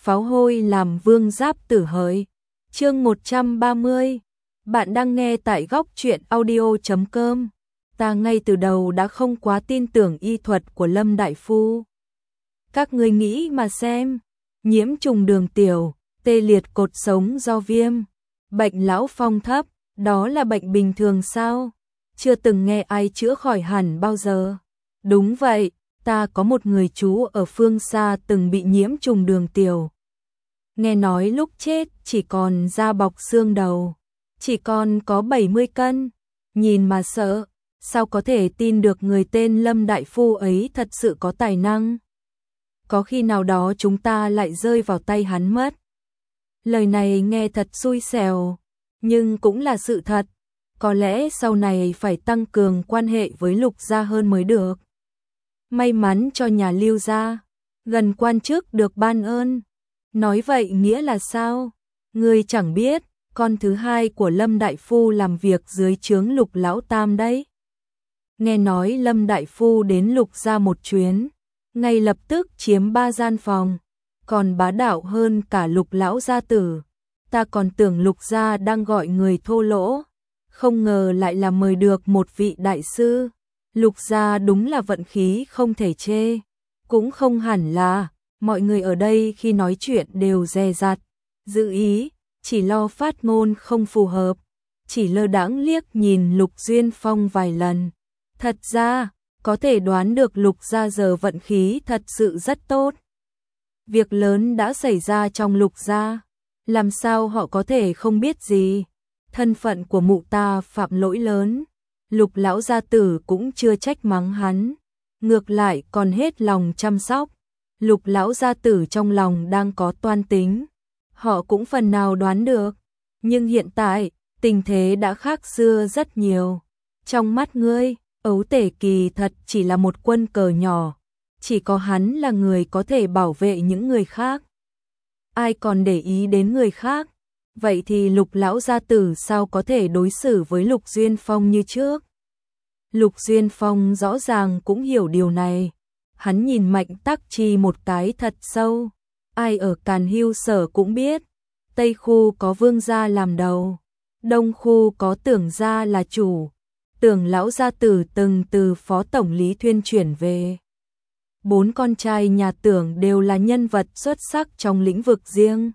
pháo hôi làm vương giáp tử hỡi. Chương 130. Bạn đang nghe tại góc truyện audio.com. Ta ngay từ đầu đã không quá tin tưởng y thuật của Lâm đại phu. Các ngươi nghĩ mà xem, nhiễm trùng đường tiểu, tê liệt cột sống do viêm, bệnh lão phong thấp, đó là bệnh bình thường sao? Chưa từng nghe ai chữa khỏi hẳn bao giờ. Đúng vậy, ta có một người chú ở phương xa từng bị nhiễm trùng đường tiểu. Nghe nói lúc chết chỉ còn da bọc xương đầu, chỉ còn có 70 cân, nhìn mà sợ, sao có thể tin được người tên Lâm đại phu ấy thật sự có tài năng. Có khi nào đó chúng ta lại rơi vào tay hắn mất. Lời này nghe thật xui xẻo, nhưng cũng là sự thật. Có lẽ sau này phải tăng cường quan hệ với Lục gia hơn mới được. May mắn cho nhà Lưu gia, gần quan chức được ban ơn. Nói vậy nghĩa là sao? Ngươi chẳng biết, con thứ hai của Lâm đại phu làm việc dưới trướng Lục lão tam đấy. Nghe nói Lâm đại phu đến Lục gia một chuyến, ngay lập tức chiếm 3 gian phòng, còn bá đạo hơn cả Lục lão gia tử. Ta còn tưởng Lục gia đang gọi người thô lỗ, không ngờ lại là mời được một vị đại sư. Lục gia đúng là vận khí không thể chê, cũng không hẳn là. Mọi người ở đây khi nói chuyện đều dè dặt, giữ ý, chỉ lo phát ngôn không phù hợp, chỉ lơ đãng liếc nhìn Lục Duyên Phong vài lần. Thật ra, có thể đoán được Lục gia giờ vận khí thật sự rất tốt. Việc lớn đã xảy ra trong Lục gia, làm sao họ có thể không biết gì. Thân phận của mụ ta phạm lỗi lớn, Lục lão gia tử cũng chưa trách mắng hắn, ngược lại còn hết lòng chăm sóc. Lục lão gia tử trong lòng đang có toan tính, họ cũng phần nào đoán được, nhưng hiện tại, tình thế đã khác xưa rất nhiều. Trong mắt ngươi, Ấu Tể kỳ thật chỉ là một quân cờ nhỏ, chỉ có hắn là người có thể bảo vệ những người khác. Ai còn để ý đến người khác? Vậy thì Lục lão gia tử sao có thể đối xử với Lục Duyên Phong như trước? Lục Duyên Phong rõ ràng cũng hiểu điều này. Hắn nhìn Mạnh Tắc Chi một cái thật sâu. Ai ở Càn Hưu Sở cũng biết, Tây khu có Vương gia làm đầu, Đông khu có Tưởng gia là chủ. Tưởng lão gia tử từng từ phó tổng lý thuyên chuyển về. 4 con trai nhà Tưởng đều là nhân vật xuất sắc trong lĩnh vực riêng.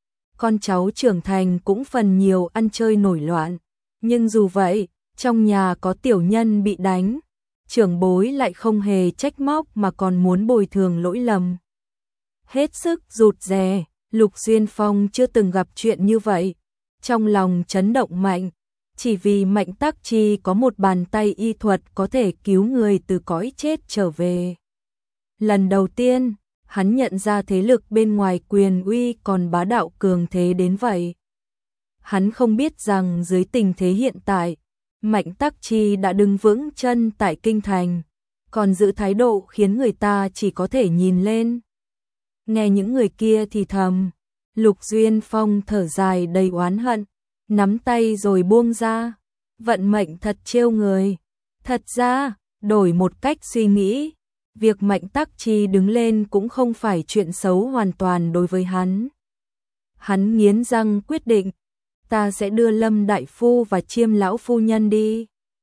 Con cháu trưởng thành cũng phần nhiều ăn chơi nổi loạn, nhưng dù vậy, trong nhà có tiểu nhân bị đánh, trưởng bối lại không hề trách móc mà còn muốn bồi thường lỗi lầm. Hết sức rụt rè, Lục Duyên Phong chưa từng gặp chuyện như vậy, trong lòng chấn động mạnh, chỉ vì Mạnh Tắc Chi có một bàn tay y thuật có thể cứu người từ cõi chết trở về. Lần đầu tiên, hắn nhận ra thế lực bên ngoài quyền uy còn bá đạo cường thế đến vậy. Hắn không biết rằng dưới tình thế hiện tại, Mạnh Tắc Chi đã đứng vững chân tại kinh thành, còn giữ thái độ khiến người ta chỉ có thể nhìn lên. Nghe những người kia thì thầm, Lục Duyên Phong thở dài đầy oán hận, nắm tay rồi buông ra. Vận mệnh thật trêu người. Thật ra, đổi một cách suy nghĩ, việc Mạnh Tắc Chi đứng lên cũng không phải chuyện xấu hoàn toàn đối với hắn. Hắn nghiến răng quyết định, ta sẽ đưa Lâm đại phu và Chiêm lão phu nhân đi.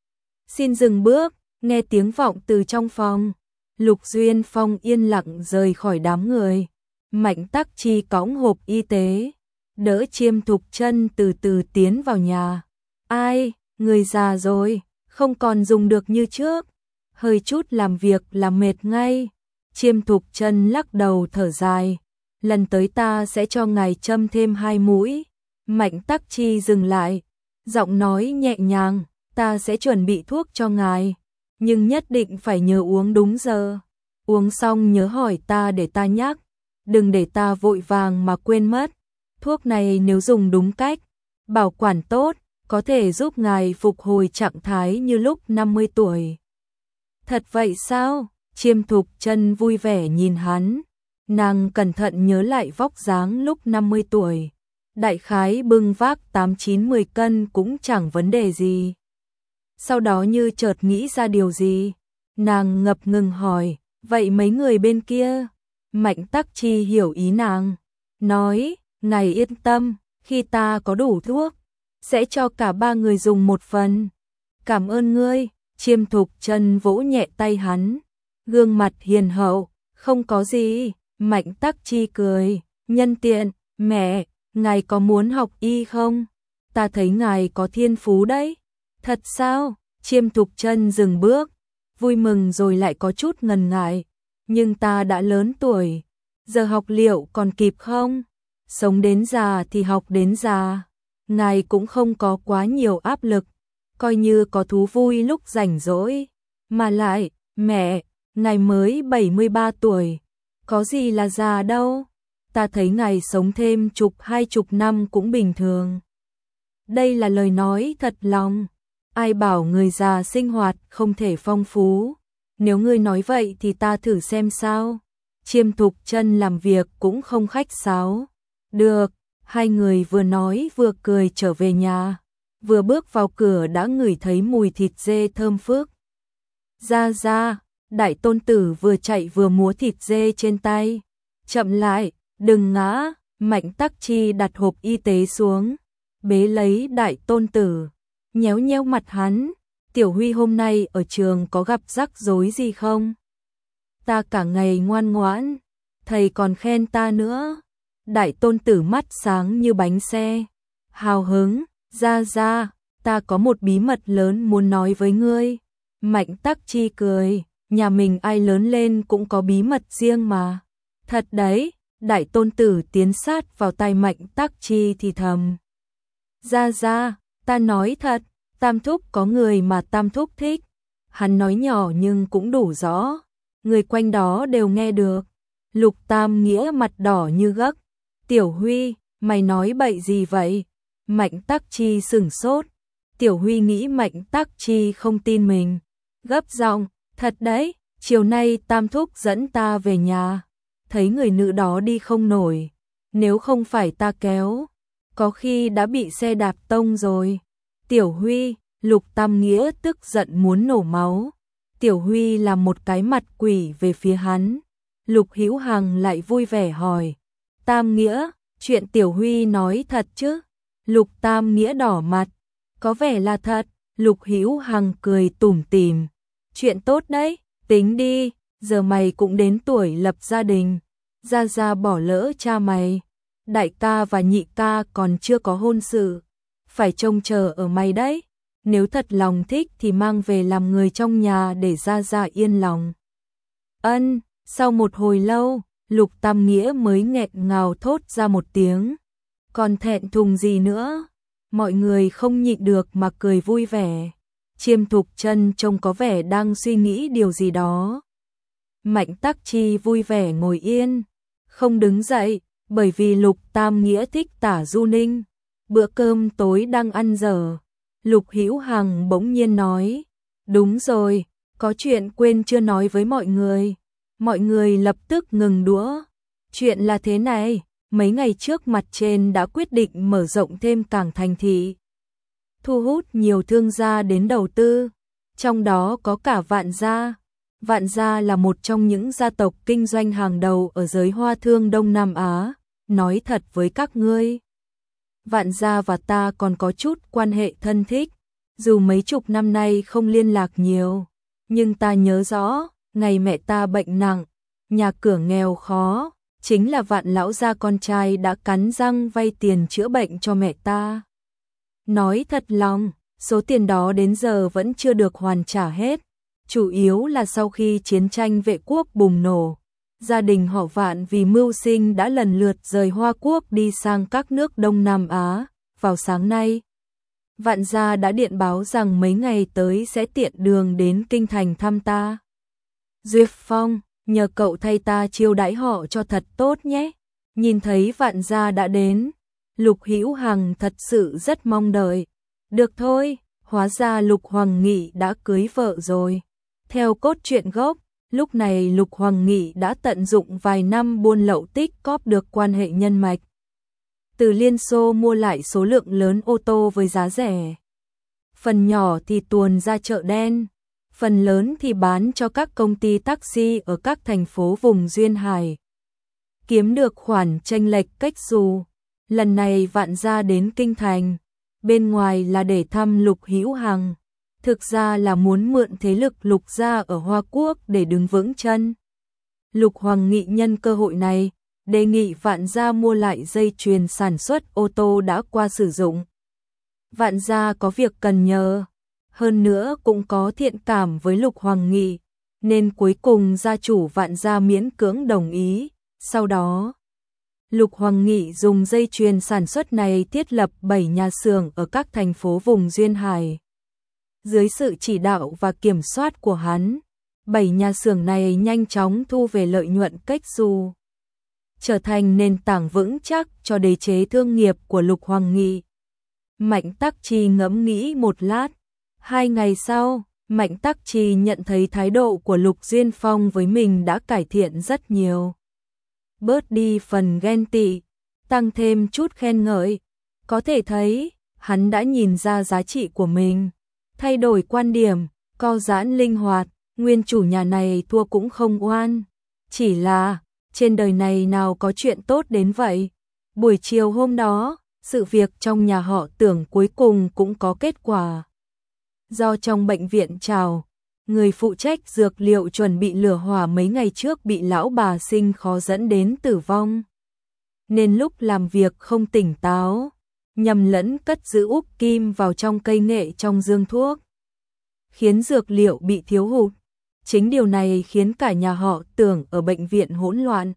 Xin dừng bước, nghe tiếng vọng từ trong phòng. Lục Duyên Phong yên lặng rời khỏi đám người. Mạnh Tắc Chi cõng hộp y tế, đỡ Chiêm Thục Chân từ từ tiến vào nhà. Ai, người già rồi, không còn dùng được như trước, hơi chút làm việc là mệt ngay. Chiêm Thục Chân lắc đầu thở dài, lần tới ta sẽ cho ngài châm thêm 2 mũi. Mạnh Tắc Chi dừng lại, giọng nói nhẹ nhàng, ta sẽ chuẩn bị thuốc cho ngài, nhưng nhất định phải nhớ uống đúng giờ. Uống xong nhớ hỏi ta để ta nhắc, đừng để ta vội vàng mà quên mất. Thuốc này nếu dùng đúng cách, bảo quản tốt, có thể giúp ngài phục hồi trạng thái như lúc 50 tuổi. Thật vậy sao? Chiêm Thục Chân vui vẻ nhìn hắn, nàng cẩn thận nhớ lại vóc dáng lúc 50 tuổi. Đại khái bưng vác 8-9-10 cân cũng chẳng vấn đề gì. Sau đó như chợt nghĩ ra điều gì, nàng ngập ngừng hỏi, vậy mấy người bên kia? Mạnh Tắc Chi hiểu ý nàng, nói, ngài yên tâm, khi ta có đủ thuốc, sẽ cho cả ba người dùng một phần. Cảm ơn ngươi, Chiêm Thục Chân vỗ nhẹ tay hắn, gương mặt hiền hậu, không có gì. Mạnh Tắc Chi cười, nhân tiện, mẹ, ngài có muốn học y không? Ta thấy ngài có thiên phú đấy. Thật sao? Chiêm Thục Chân dừng bước, vui mừng rồi lại có chút ngần ngại. Nhưng ta đã lớn tuổi, giờ học liệu còn kịp không? Sống đến già thì học đến già. Ngài cũng không có quá nhiều áp lực, coi như có thú vui lúc rảnh rỗi. Mà lại, mẹ, ngài mới 73 tuổi, có gì là già đâu. Ta thấy ngài sống thêm 10-20 năm cũng bình thường. Đây là lời nói thật lòng. Ai bảo người già sinh hoạt không thể phong phú. Nếu ngươi nói vậy thì ta thử xem sao. Chiêm Thục Chân làm việc cũng không khách sáo. Được, hai người vừa nói vừa cười trở về nhà. Vừa bước vào cửa đã ngửi thấy mùi thịt dê thơm phức. Ra, đại tôn tử vừa chạy vừa múa thịt dê trên tay. Chậm lại, đừng ngã. Mạnh Tắc Chi đặt hộp y tế xuống, bế lấy đại tôn tử, nhéo nhéo mặt hắn. Tiểu Huy hôm nay ở trường có gặp rắc rối gì không? Ta cả ngày ngoan ngoãn, thầy còn khen ta nữa. Đại tôn tử mắt sáng như bánh xe, hào hứng, ra, ta có một bí mật lớn muốn nói với ngươi. Mạnh Tắc Chi cười, nhà mình ai lớn lên cũng có bí mật riêng mà. Thật đấy, đại tôn tử tiến sát vào tai Mạnh Tắc Chi thì thầm. Ra, ta nói thật, Tam Thúc có người mà Tam Thúc thích. Hắn nói nhỏ nhưng cũng đủ rõ, người quanh đó đều nghe được. Lục Tam Nghĩa mặt đỏ như gấc. Tiểu Huy, mày nói bậy gì vậy? Mạnh Tắc Chi sửng sốt. Tiểu Huy nghĩ Mạnh Tắc Chi không tin mình, gấp giọng, thật đấy, chiều nay Tam Thúc dẫn ta về nhà, thấy người nữ đó đi không nổi, nếu không phải ta kéo, có khi đã bị xe đạp tông rồi. Tiểu Huy, Lục Tam Nghĩa tức giận muốn nổ máu. Tiểu Huy làm một cái mặt quỷ về phía hắn. Lục Hữu Hằng lại vui vẻ hỏi, Tam Nghĩa, chuyện Tiểu Huy nói thật chứ? Lục Tam Nghĩa đỏ mặt, có vẻ là thật. Lục Hữu Hằng cười tủm tỉm, chuyện tốt đấy, tính đi, giờ mày cũng đến tuổi lập gia đình, ra bỏ lỡ cha mày, đại ca và nhị ca còn chưa có hôn sự, phải trông chờ ở mày đấy, nếu thật lòng thích thì mang về làm người trong nhà để ra yên lòng. Ân, sau một hồi lâu, Lục Tam Nghĩa mới nghẹn ngào thốt ra một tiếng, còn thẹn thùng gì nữa. Mọi người không nhịn được mà cười vui vẻ. Chiêm Thục Chân trông có vẻ đang suy nghĩ điều gì đó. Mạnh Tắc Chi vui vẻ ngồi yên, không đứng dậy, bởi vì Lục Tam Nghĩa thích tả Du Ninh. Bữa cơm tối đang ăn dở, Lục Hữu Hằng bỗng nhiên nói, đúng rồi, có chuyện quên chưa nói với mọi người. Mọi người lập tức ngừng đũa. Chuyện là thế này, mấy ngày trước mặt trên đã quyết định mở rộng thêm cảng thành thị, thu hút nhiều thương gia đến đầu tư, trong đó có cả Vạn Gia. Vạn Gia là một trong những gia tộc kinh doanh hàng đầu ở giới hoa thương Đông Nam Á. Nói thật với các ngươi, Vạn Gia và ta còn có chút quan hệ thân thích, dù mấy chục năm nay không liên lạc nhiều, nhưng ta nhớ rõ, ngày mẹ ta bệnh nặng, nhà cửa nghèo khó, chính là Vạn lão gia con trai đã cắn răng vay tiền chữa bệnh cho mẹ ta. Nói thật lòng, số tiền đó đến giờ vẫn chưa được hoàn trả hết, chủ yếu là sau khi chiến tranh vệ quốc bùng nổ, gia đình họ Vạn vì mưu sinh đã lần lượt rời Hoa Quốc đi sang các nước Đông Nam Á. Vào sáng nay, Vạn Gia đã điện báo rằng mấy ngày tới sẽ tiện đường đến kinh thành thăm ta. Duyệt Phong, nhờ cậu thay ta chiêu đãi họ cho thật tốt nhé. Nhìn thấy Vạn Gia đã đến, Lục Hữu Hằng thật sự rất mong đợi. Được thôi, hóa ra Lục Hoàng Nghị đã cưới vợ rồi. Theo cốt truyện gốc, lúc này Lục Hoàng Nghị đã tận dụng vài năm buôn lậu tích cóp được quan hệ nhân mạch. Từ Liên Xô mua lại số lượng lớn ô tô với giá rẻ. Phần nhỏ thì tuồn ra chợ đen, phần lớn thì bán cho các công ty taxi ở các thành phố vùng duyên hải. kiếm được khoản chênh lệch cách xù. Lần này Vạn gia đến kinh thành, bên ngoài là để thăm Lục Hữu Hằng, thực ra là muốn mượn thế lực Lục gia ở Hoa Quốc để đứng vững chân. Lục Hoàng Nghị nhân cơ hội này, đề nghị Vạn gia mua lại dây chuyền sản xuất ô tô đã qua sử dụng. Vạn gia có việc cần nhờ, hơn nữa cũng có thiện cảm với Lục Hoàng Nghị, nên cuối cùng gia chủ Vạn gia miễn cưỡng đồng ý. Sau đó, Lục Hoàng Nghị dùng dây chuyền sản xuất này thiết lập 7 nhà xưởng ở các thành phố vùng duyên hải. Dưới sự chỉ đạo và kiểm soát của hắn, 7 nhà xưởng này nhanh chóng thu về lợi nhuận cách xù, trở thành nền tảng vững chắc cho đế chế thương nghiệp của Lục Hoàng Nghị. Mạnh Tắc Chi ngẫm nghĩ một lát. 2 ngày sau, Mạnh Tắc Chi nhận thấy thái độ của Lục Duyên Phong với mình đã cải thiện rất nhiều. Bớt đi phần ghen tị, tăng thêm chút khen ngợi. Có thể thấy, hắn đã nhìn ra giá trị của mình, thay đổi quan điểm, co giãn linh hoạt. Nguyên chủ nhà này thua cũng không oan. Chỉ là, trên đời này nào có chuyện tốt đến vậy. Buổi chiều hôm đó, sự việc trong nhà họ Tưởng cuối cùng cũng có kết quả. Do trong bệnh viện Trào, người phụ trách dược liệu chuẩn bị lửa hỏa mấy ngày trước bị lão bà sinh khó dẫn đến tử vong. Nên lúc làm việc không tỉnh táo, nhầm lẫn cất giữ úp kim vào trong cây nghệ trong dương thuốc, khiến dược liệu bị thiếu hụt. Chính điều này khiến cả nhà họ Tưởng ở bệnh viện hỗn loạn.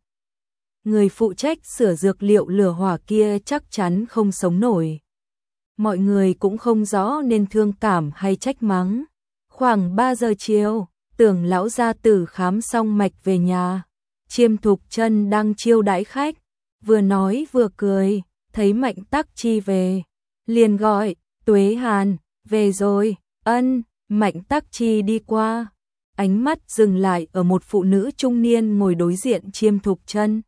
Người phụ trách sửa dược liệu lửa hỏa kia chắc chắn không sống nổi. Mọi người cũng không rõ nên thương cảm hay trách mắng. Khoảng 3 giờ chiều, Tưởng lão gia tử khám xong mạch về nhà. Chiêm Thục Chân đang chiêu đãi khách, vừa nói vừa cười, thấy Mạnh Tắc Chi về, liền gọi, Tuế Hàn, về rồi. Ân. Mạnh Tắc Chi đi qua, ánh mắt dừng lại ở một phụ nữ trung niên ngồi đối diện Chiêm Thục Chân.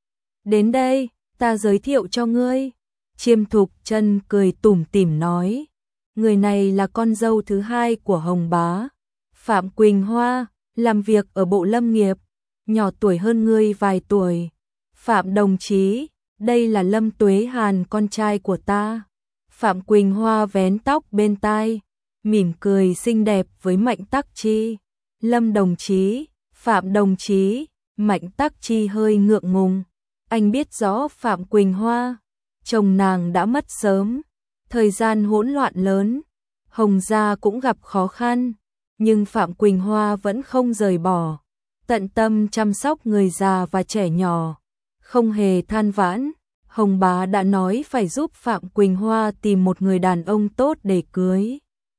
Đến đây, ta giới thiệu cho ngươi. Chiêm Thục Chân cười tủm tỉm nói, người này là con dâu thứ hai của Hồng Bá, Phạm Quỳnh Hoa, làm việc ở Bộ Lâm nghiệp, nhỏ tuổi hơn ngươi vài tuổi. Phạm đồng chí, đây là Lâm Tuế Hàn, con trai của ta. Phạm Quỳnh Hoa vén tóc bên tai, mỉm cười xinh đẹp với Mạnh Tắc Chi. Lâm đồng chí, Phạm đồng chí. Mạnh Tắc Chi hơi ngượng ngùng. Anh biết rõ Phạm Quỳnh Hoa, chồng nàng đã mất sớm, thời gian hỗn loạn lớn, Hồng gia cũng gặp khó khăn, nhưng Phạm Quỳnh Hoa vẫn không rời bỏ, tận tâm chăm sóc người già và trẻ nhỏ, không hề than vãn. Hồng Bá đã nói phải giúp Phạm Quỳnh Hoa tìm một người đàn ông tốt để cưới,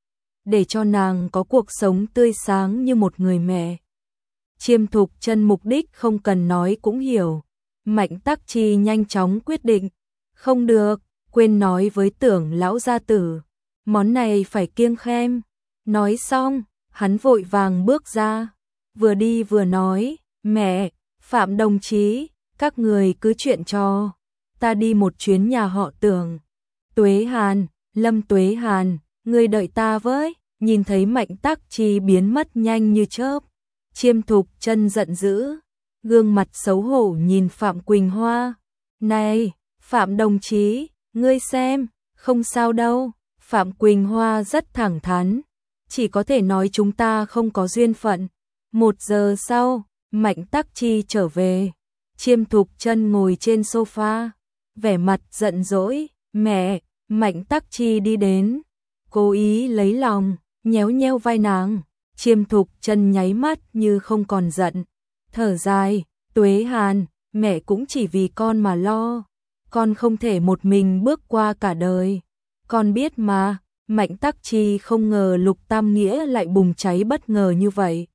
để cho nàng có cuộc sống tươi sáng như một người mẹ. Chiêm Thục Chân mục đích không cần nói cũng hiểu. Mạnh Tắc Chi nhanh chóng quyết định, không được, quên nói với Tưởng lão gia tử, món này phải kiêng khem. Nói xong, hắn vội vàng bước ra, vừa đi vừa nói, mẹ, Phạm đồng chí, các người cứ chuyện cho, ta đi một chuyến nhà họ Tưởng. Tuế Hàn, Lâm Tuế Hàn, ngươi đợi ta với. Nhìn thấy Mạnh Tắc Chi biến mất nhanh như chớp, Chiêm Thục Chân giận dữ, gương mặt xấu hổ nhìn Phạm Quỳnh Hoa. Này, Phạm đồng chí, ngươi xem, không sao đâu. Phạm Quỳnh Hoa rất thẳng thắn, chỉ có thể nói chúng ta không có duyên phận. 1 giờ sau, Mạnh Tắc Chi trở về, Chiêm Thục Chân ngồi trên sofa, vẻ mặt giận dỗi. Mẹ. Mạnh Tắc Chi đi đến, cố ý lấy lòng, nhéo nhéo vai nàng. Chiêm Thục Chân nháy mắt như không còn giận, thở dài, Tuế Hàn, mẹ cũng chỉ vì con mà lo, con không thể một mình bước qua cả đời, con biết mà. Mạnh Tắc Chi không ngờ Lục Tam Nghĩa lại bùng cháy bất ngờ như vậy.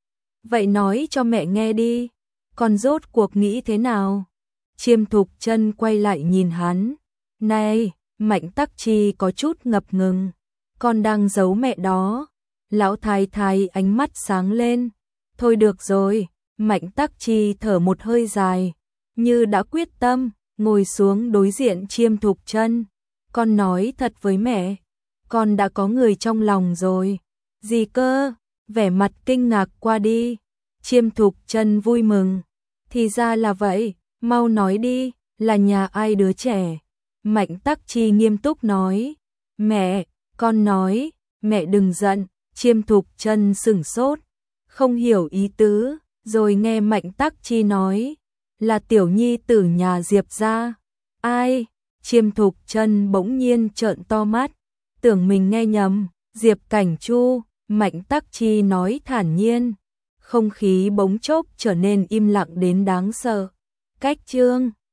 Vậy nói cho mẹ nghe đi, con rốt cuộc nghĩ thế nào? Chiêm Thục Chân quay lại nhìn hắn. Này, Mạnh Tắc Chi có chút ngập ngừng, con đang giấu mẹ đó. Lão thái thái ánh mắt sáng lên. Thôi được rồi. Mạnh Tắc Chi thở một hơi dài, như đã quyết tâm, ngồi xuống đối diện Chiêm Thục Chân. Con nói thật với mẹ, con đã có người trong lòng rồi. Gì cơ? Vẻ mặt kinh ngạc qua đi. Chiêm Thục Chân vui mừng. Thì ra là vậy, Mau nói đi, là nhà ai đứa trẻ? Mạnh Tắc Chi nghiêm túc nói. Mẹ, con nói, mẹ đừng giận. Chiêm Thục Chân sửng sốt, không hiểu ý tứ, rồi nghe Mạnh Tắc Chi nói, là tiểu nhi tử nhà Diệp gia. Ai? Chiêm Thục Chân bỗng nhiên trợn to mắt, tưởng mình nghe nhầm. Diệp Cảnh Chu. Mạnh Tắc Chi nói thản nhiên. Không khí bỗng chốc trở nên im lặng đến đáng sợ. Cách chương